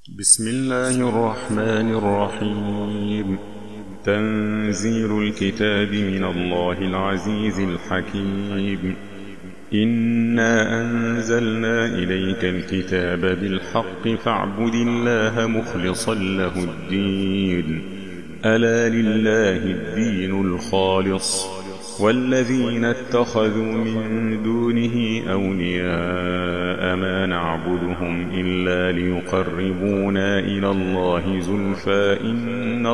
بسم الله الرحمن الرحيم. تنزيل الكتاب من الله العزيز الحكيم. إنا أنزلنا إليك الكتاب بالحق فاعبد الله مخلصا له الدين. ألا لله الدين الخالص، والذين اتخذوا من دونه أولياء ما نعبدهم إلا ليقربونا إلى الله زلفى إن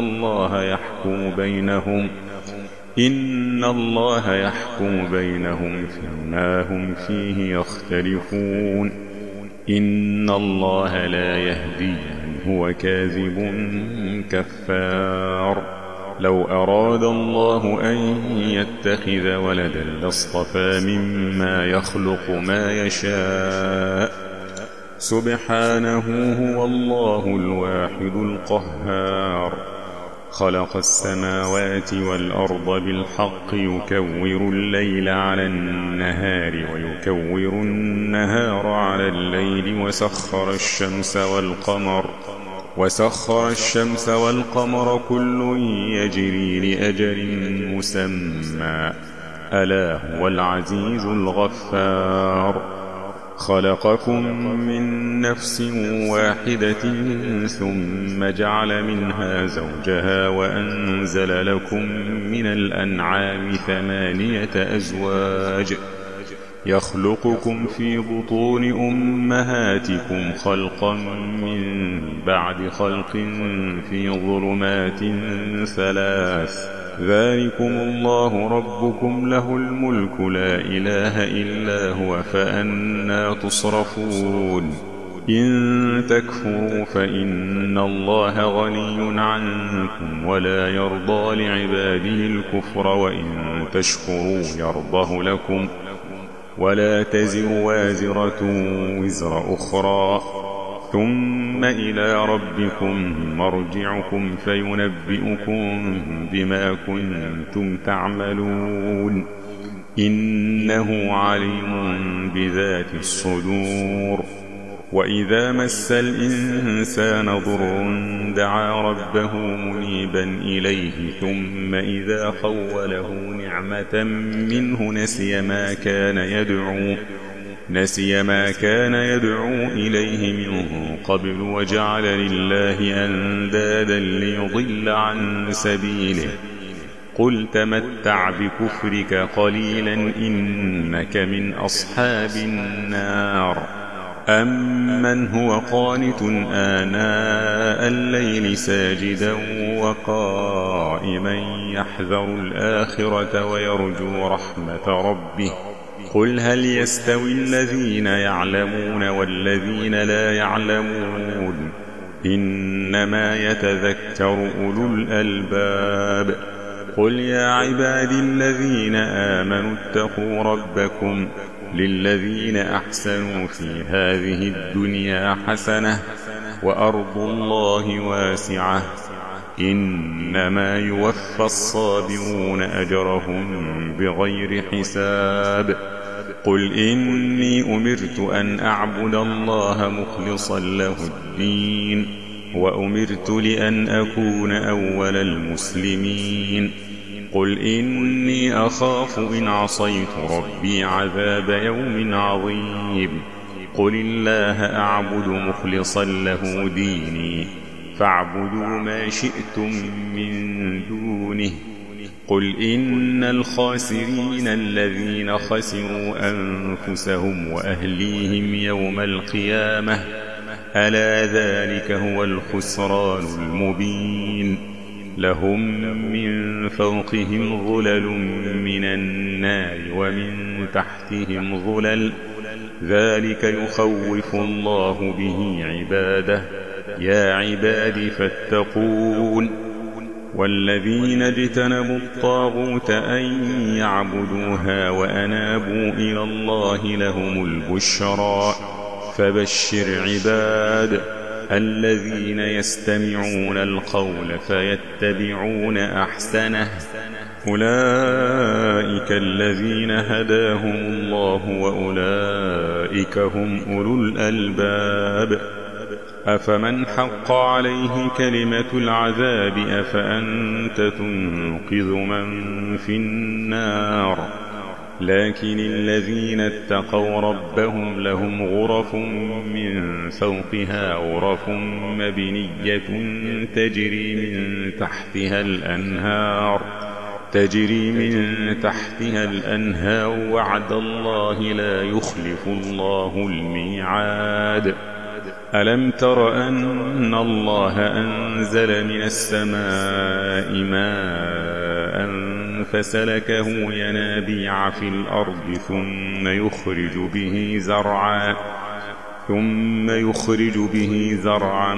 الله يحكم بينهم فيما هم فيه يختلفون. إن الله لا يهدي من هو كاذب كفار. لو أراد الله أن يتخذ ولدا لاصطفى مما يخلق ما يشاء. سبحانه هو الله الواحد القهار. خلق السماوات والأرض بالحق يكور الليل على النهار ويكور النهار على الليل وسخر الشمس والقمر كل يجري لأجل مسمى. ألا هو العزيز الغفار. خلقكم من نفس واحدة ثم جعل منها زوجها وأنزل لكم من الأنعام 8 أزواج يخلقكم في بطون أمهاتكم خلقا من بعد خلق في ظلمات 3. ذلكم الله ربكم له الملك لا إله إلا هو فأنى تصرفون. إن تكفروا فإن الله غني عنكم ولا يرضى لعباده الكفر وإن تشكروا يرضه لكم ولا تزر وازرة وزر أخرى. ثم إلى ربكم مرجعكم فينبئكم بما كنتم تعملون. إنه عليم بذات الصدور. وإذا مس الإنسان ضر دعا ربه منيبا إليه ثم إذا خوله نعمة منه نسي ما كان يدعو إليه من قبل وجعل لله أندادا ليضل عن سبيله. قل تمتع بكفرك قليلا إنك من أصحاب النار. أمن هو قانت آناء الليل ساجدا وقائما يحذر الآخرة ويرجو رحمة ربه. قل هل يستوي الذين يعلمون والذين لا يعلمون؟ إنما يتذكر أولو الألباب. قل يا عبادي الذين آمنوا اتقوا ربكم للذين أحسنوا في هذه الدنيا حسنة وأرض الله واسعة إنما يوفى الصابرون أجرهم بغير حساب. قل إني أمرت أن أعبد الله مخلصا له الدين وأمرت لأن أكون أول المسلمين. قل إني أخاف إن عصيت ربي عذاب يوم عظيم. قل الله أعبد مخلصا له ديني فاعبدوا ما شئتم من دونه. قل إن الخاسرين الذين خسروا أنفسهم وأهليهم يوم القيامة ألا ذلك هو الخسران المبين. لهم من فوقهم ظلل من النار ومن تحتهم ظلل ذلك يخوف الله به عباده. يا عباد فاتقون. والذين اجتنبوا الطاغوت أن يعبدوها وأنابوا إلى الله لهم البشرى. فبشر عباد الذين يستمعون القول فيتبعون أحسنه. أولئك الذين هداهم الله وأولئك هم أولو الألباب. أفمن حق عليه كلمة العذاب أفأنت تنقذ من في النار لكن الذين اتقوا ربهم لهم غرف من فوقها غرف مبنية تجري من تحتها الأنهار وعد الله لا يخلف الله الميعاد ألم تر أن الله أنزل من السماء ماء فسلكه ينابيع في الأرض ثم يخرج به زرعا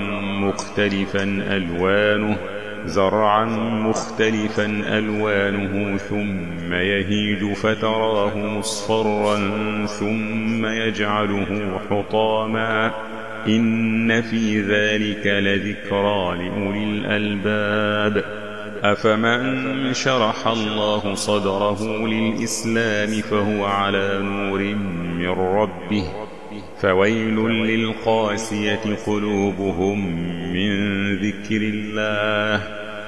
مختلفا ألوانه ثم يهيج فتراه مصفرا ثم يجعله حطاما إن في ذلك لذكرى لأولي الألباب أفمن شرح الله صدره للإسلام فهو على نور من ربه فويل للقاسية قلوبهم من ذكر الله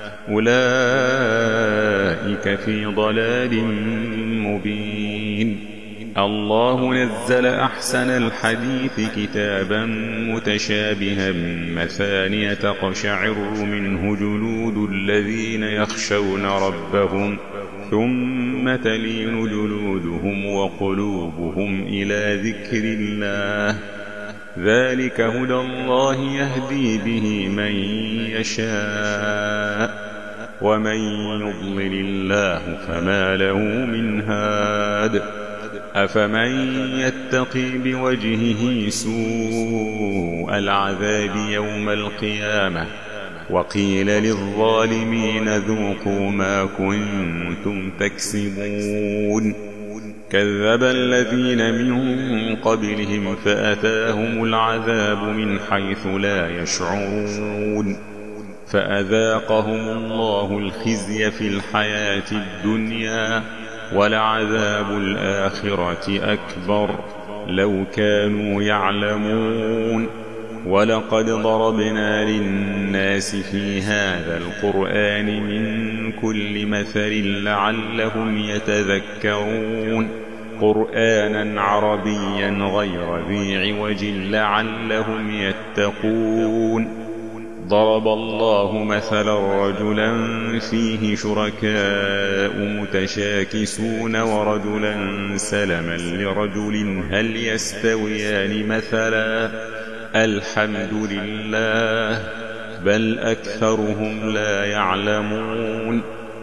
أولئك في ضلال مبين الله نزل أحسن الحديث كتابا متشابها مثانية تقشعر منه جلود الذين يخشون ربهم ثم تلين جلودهم وقلوبهم إلى ذكر الله ذلك هدى الله يهدي به من يشاء ومن يضلل الله فما له من هاد أفمن يتقي بوجهه سوء العذاب يوم القيامة وقيل للظالمين ذوقوا ما كنتم تكسبون كذب الذين من قبلهم فأتاهم العذاب من حيث لا يشعرون فأذاقهم الله الخزي في الحياة الدنيا ولعذاب الآخرة أكبر لو كانوا يعلمون ولقد ضربنا للناس في هذا القرآن من كل مثل لعلهم يتذكرون قرآنا عربيا غير ذي عوج لعلهم يتقون ضرب الله مثلا رجلا فيه شركاء متشاكسون ورجلا سلما لرجل هل يستويان مثلا الحمد لله بل أكثرهم لا يعلمون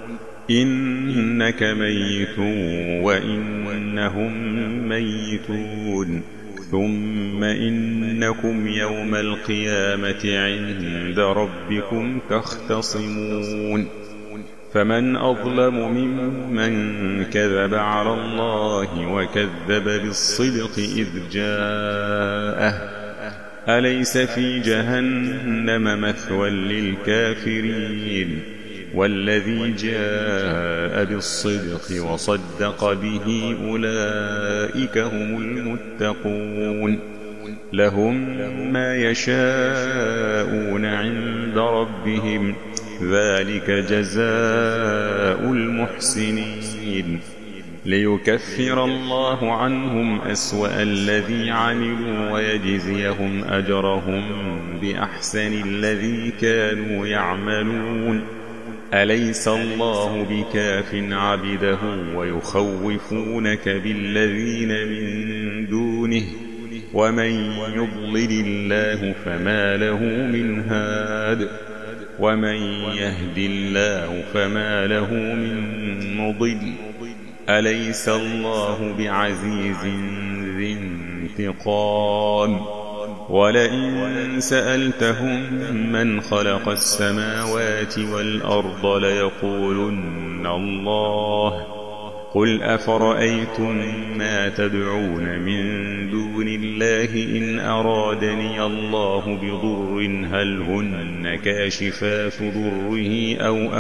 إنك ميت وإنهم ميتون ثم إنكم يوم القيامة عند ربكم تختصمون فمن أظلم ممن كذب على الله وكذب بالصدق إذ جاءه أليس في جهنم مثوى للكافرين والذي جاء بالصدق وصدق به أولئك هم المتقون لهم ما يشاءون عند ربهم ذلك جزاء المحسنين ليكفر الله عنهم أسوأ الذي عملوا ويجزيهم أجرهم بأحسن الذي كانوا يعملون أليس الله بكاف عبده ويخوفونك بالذين من دونه ومن يضلل الله فما له من هاد ومن يهد الله فما له من مضل أليس الله بعزيز ذي انتقام ولئن سألتهم من خلق السماوات والأرض ليقولن الله قل أفرأيتم ما تدعون من دون الله إن أرادني الله بضر هل هن كاشفات ضره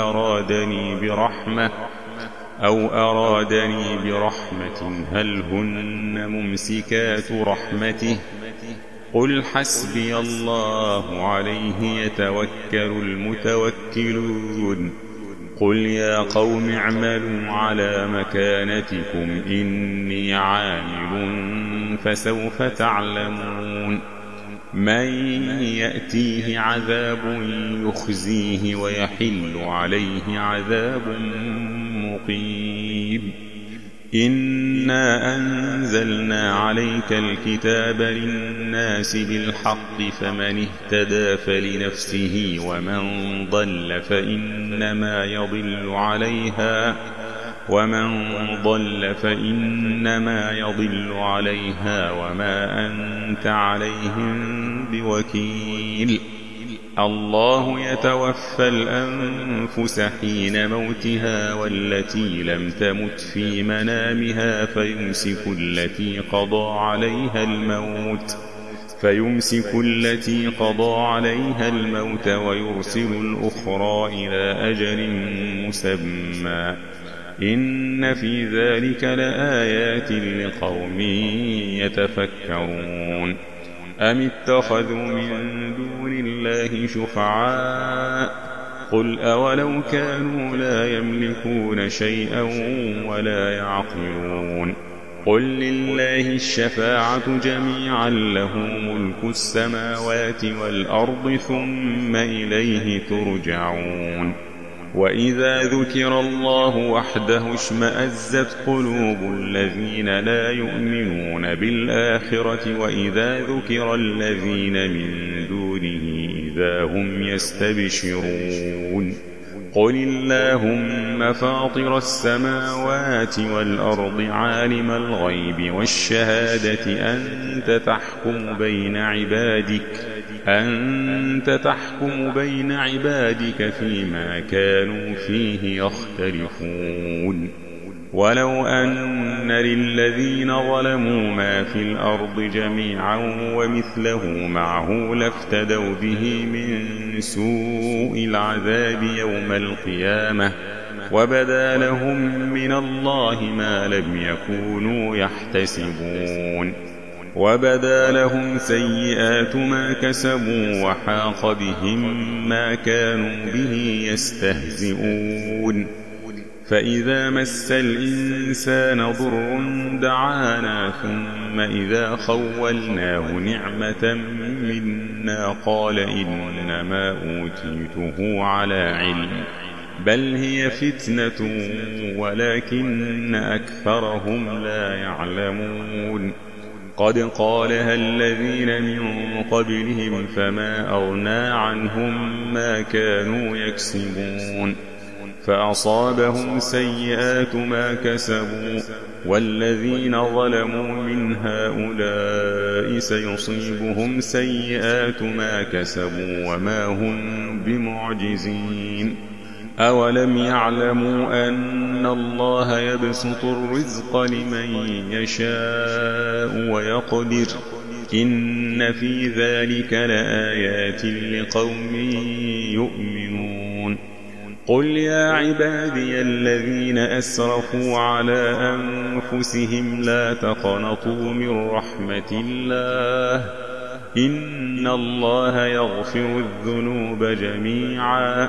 أو أرادني برحمة هل هن ممسكات رحمته قل حسبي الله عليه يتوكل المتوكلون قل يا قوم اعملوا على مكانتكم إني عامل فسوف تعلمون من يأتيه عذاب يخزيه ويحل عليه عذاب مقيم إنا أنزلنا عليك الكتاب للناس بالحق فمن اهتدى فلنفسه ومن ضل فإنما يضل عليها وما أنت عليهم بوكيل الله يتوفى الأنفس حين موتها والتي لم تمت في منامها فيمسك التي قضى عليها الموت ويرسل الأخرى إلى أجل مسمى إن في ذلك لآيات لقوم يتفكرون أم اتخذوا من دون الله شفعاء قل أولو كانوا لا يملكون شيئا ولا يعقلون قل لله الشفاعة جميعا له ملك السماوات والأرض ثم إليه ترجعون وإذا ذكر الله وحده اشمأزت قلوب الذين لا يؤمنون بالآخرة وإذا ذكر الذين من دونه إذا هم يستبشرون قل اللهم فاطر السماوات والأرض عالم الغيب والشهادة أنت تحكم بين عبادك فيما كانوا فيه يختلفون ولو أن للذين ظلموا ما في الأرض جميعا ومثله معه لافتدوا به من سوء العذاب يوم القيامة وبدا لهم من الله ما لم يكونوا يحتسبون وبدا لهم سيئات ما كسبوا وحاق بهم ما كانوا به يستهزئون فإذا مس الإنسان ضر دعانا ثم إذا خولناه نعمة منا قال إنما أوتيته على علم بل هي فتنة ولكن أكثرهم لا يعلمون قد قالها الذين من قبلهم فما أغنى عنهم ما كانوا يكسبون فأصابهم سيئات ما كسبوا والذين ظلموا من هؤلاء سيصيبهم سيئات ما كسبوا وما هم بمعجزين أولم يعلموا أن الله يبسط الرزق لمن يشاء ويقدر إن في ذلك لآيات لقوم يؤمنون قل يا عبادي الذين أسرفوا على أنفسهم لا تقنطوا من رحمة الله إن الله يغفر الذنوب جميعا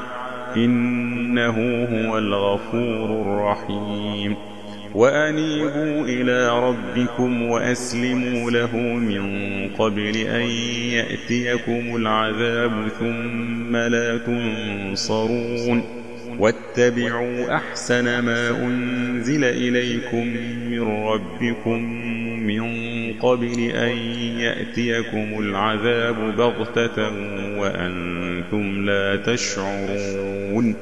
إنه هو الغفور الرحيم وأنيبوا إلى ربكم وأسلموا له من قبل أن يأتيكم العذاب ثم لا تنصرون واتبعوا أحسن ما أنزل إليكم من ربكم من قبل أن يأتيكم العذاب بغتة وأنتم لا تشعرون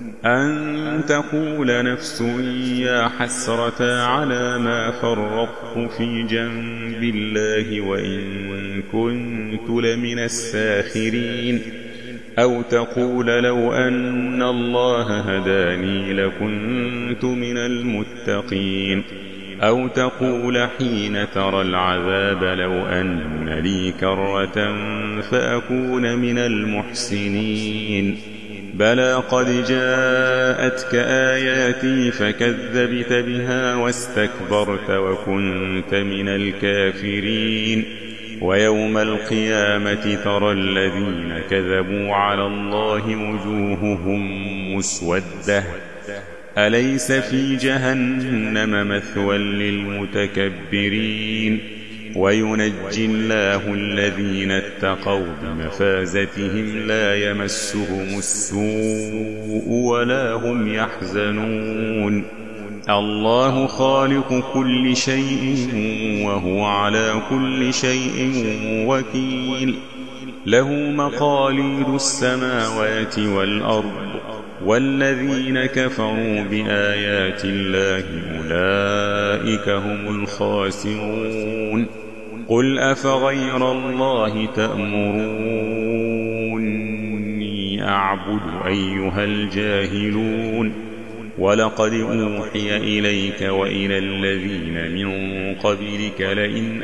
أن تقول نفس يا حسرة على ما فرطت في جنب الله وإن كنت لمن الساخرين أو تقول لو أن الله هداني لكنت من المتقين أو تقول حين ترى العذاب لو أن لي كرة فأكون من المحسنين بلى قد جاءتك آياتي فكذبت بها واستكبرت وكنت من الكافرين ويوم القيامة ترى الذين كذبوا على الله وجوههم مسودة أليس في جهنم مثوى للمتكبرين وينجي الله الذين اتقوا بمفازتهم لا يمسهم السوء ولا هم يحزنون الله خالق كل شيء وهو على كل شيء وكيل له مقاليد السماوات والأرض والذين كفروا بآيات الله أولئك هم الخاسرون قل أفغير الله تأمروني أعبد أيها الجاهلون ولقد أوحي إليك وإلى الذين من قبلك لئن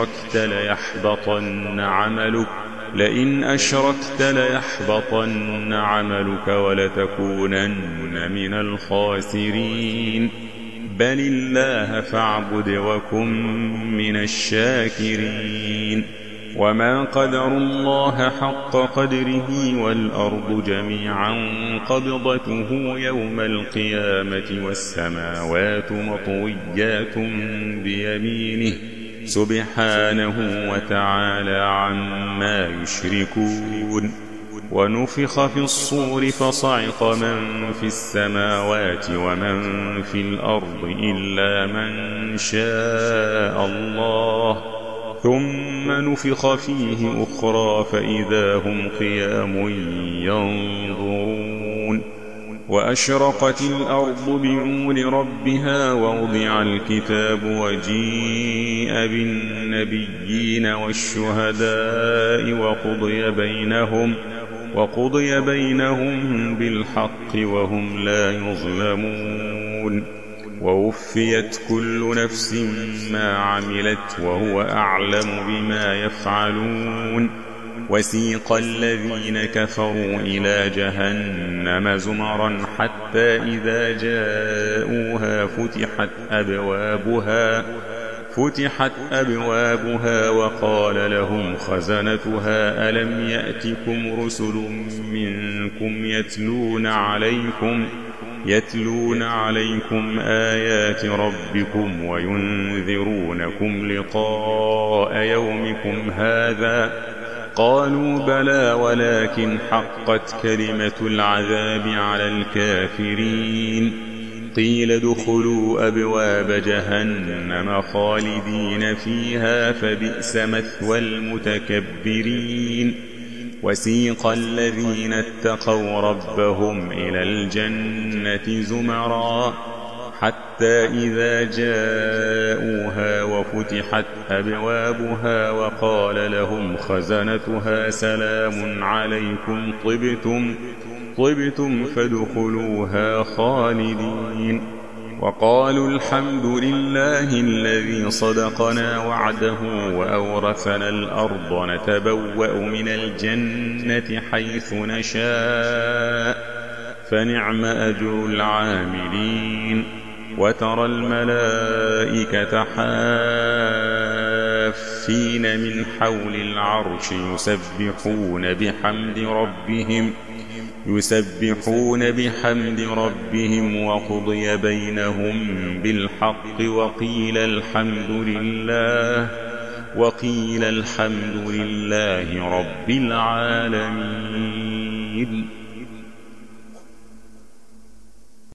أشركت ليحبطن عملك ولتكونن من الخاسرين بل الله فاعبد وكن من الشاكرين وما قدروا الله حق قدره والأرض جميعا قبضته يوم القيامة والسماوات مطويات بيمينه سبحانه وتعالى عما يشركون ونفخ في الصور فصعق من في السماوات ومن في الأرض إلا من شاء الله ثم نفخ فيه أخرى فإذا هم قيام ينظرون وأشرقت الأرض بنور ربها ووضع الكتاب وجيء بالنبيين والشهداء وقضي بينهم بالحق وهم لا يظلمون ووفيت كل نفس ما عملت وهو أعلم بما يفعلون وسيق الذين كفروا إلى جهنم زمرا حتى إذا جاءوها فتحت أبوابها وقال لهم خزنتها ألم يأتكم رسل منكم يتلون عليكم آيات ربكم وينذرونكم لقاء يومكم هذا قالوا بلى ولكن حقت كلمة العذاب على الكافرين قيل ادخلوا أبواب جهنم خالدين فيها فبئس مثوى المتكبرين وسيق الذين اتقوا ربهم إلى الجنة زمرا حتى إذا جاءوها وفتحت أبوابها وقال لهم خزنتها سلام عليكم طبتم فادخلوها خالدين وقالوا الحمد لله الذي صدقنا وعده وأورثنا الأرض نتبوأ من الجنة حيث نشاء فنعم أجر العاملين وترى الملائكة حافين من حول العرش يسبحون بحمد ربهم وقضي بينهم بالحق وقيل الحمد لله رب العالمين.